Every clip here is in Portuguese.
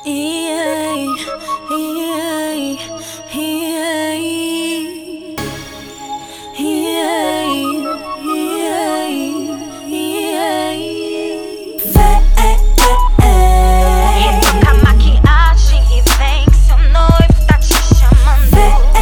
Retoca a maquiagem e vem que seu noivo tá te chamando.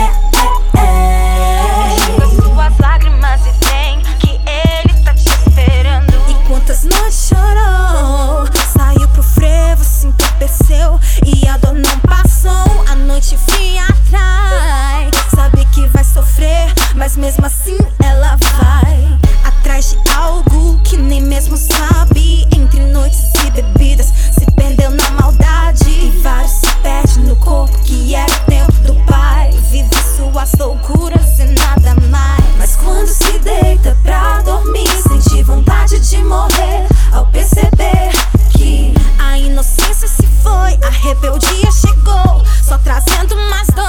Enxuga suas lágrimas e vem que ele tá te esperando. E quantas noites chorou, saiu pro frevo, se entorpeceu e a dor não passou. A noite fria atrai, sabe que vai sofrer, mas mesmo assim ela vai atrás de algo que nem mesmo sabe. Entre noites e bebidas se perdeu na maldade, e vários se perdem no corpo que era o tempo do pai. Vive suas loucuras e nada mais. Mas quando se deita pra dormir, sente vontade de morrer ao perceber que a inocência se foi, a rebeldia chegou, só trazendo mais dor.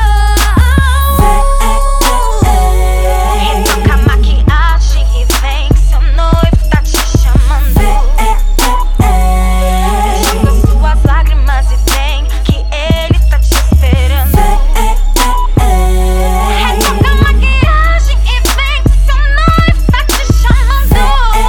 Retoca a maquiagem e vem que seu noivo tá te chamando. Enxuga suas lágrimas e vem que ele tá te esperando. Retoca a maquiagem e vem que seu noivo tá te chamando.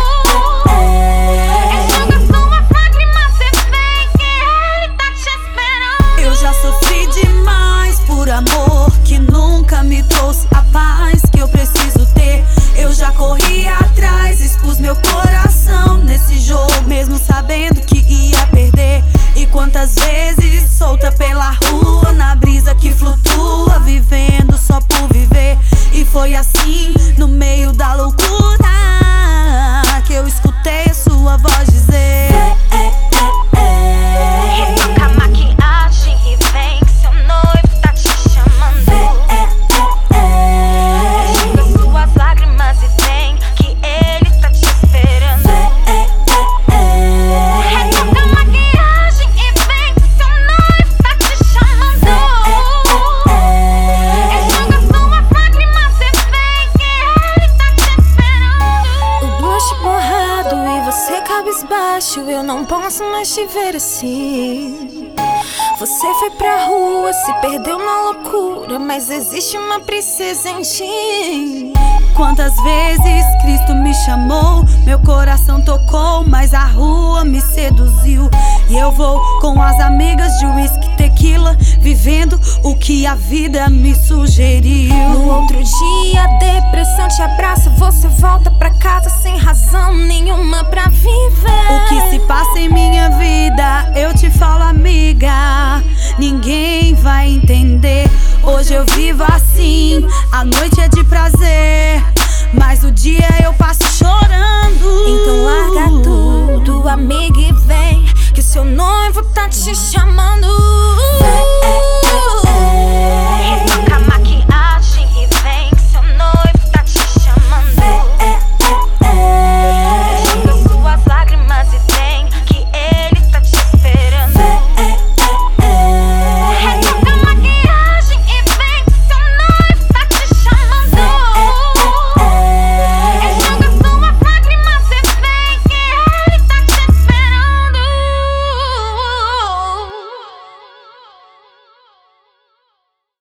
Enxuga suas lágrimas e vem que ele tá te esperando. Eu já sofri demais por amor que nunca me trouxe a paz que eu preciso ter. Eu já corri atrás, expus meu coração nesse jogo, mesmo sabendo que ia perder. E quantas vezes solta pela rua, na brisa que flutua, vivendo só por viver. E foi assim, no meio da loucura, que eu escutei a sua voz dizer: Retoca a maquiagem e vem que seu noivo tá te chamando. Enxuga suas lágrimas e vem que ele tá te esperando. Retoca a maquiagem e vem que seu noivo tá te chamando. Enxuga suas lágrimas e vem que ele tá te esperando. o blush borrado e você cabisbaixo, eu não posso mais te ver assim. Você foi pra rua, se perdeu na loucura, mas existe uma princesa em ti. Quantas vezes Cristo me chamou, meu coração tocou, mas a rua me seduziu. E eu vou com as amigas de whisky, tequila, vivendo o que a vida me sugeriu. No outro dia a depressão te abraça, você volta pra casa sem razão nenhuma pra viver. O que se passa em minha vida, eu te falo, amiga, ninguém vai entender. Hoje eu vivo assim, a noite é de prazer, mas o dia eu passo chorando. Então larga tudo, amiga, e vem que seu noivo tá te chamando.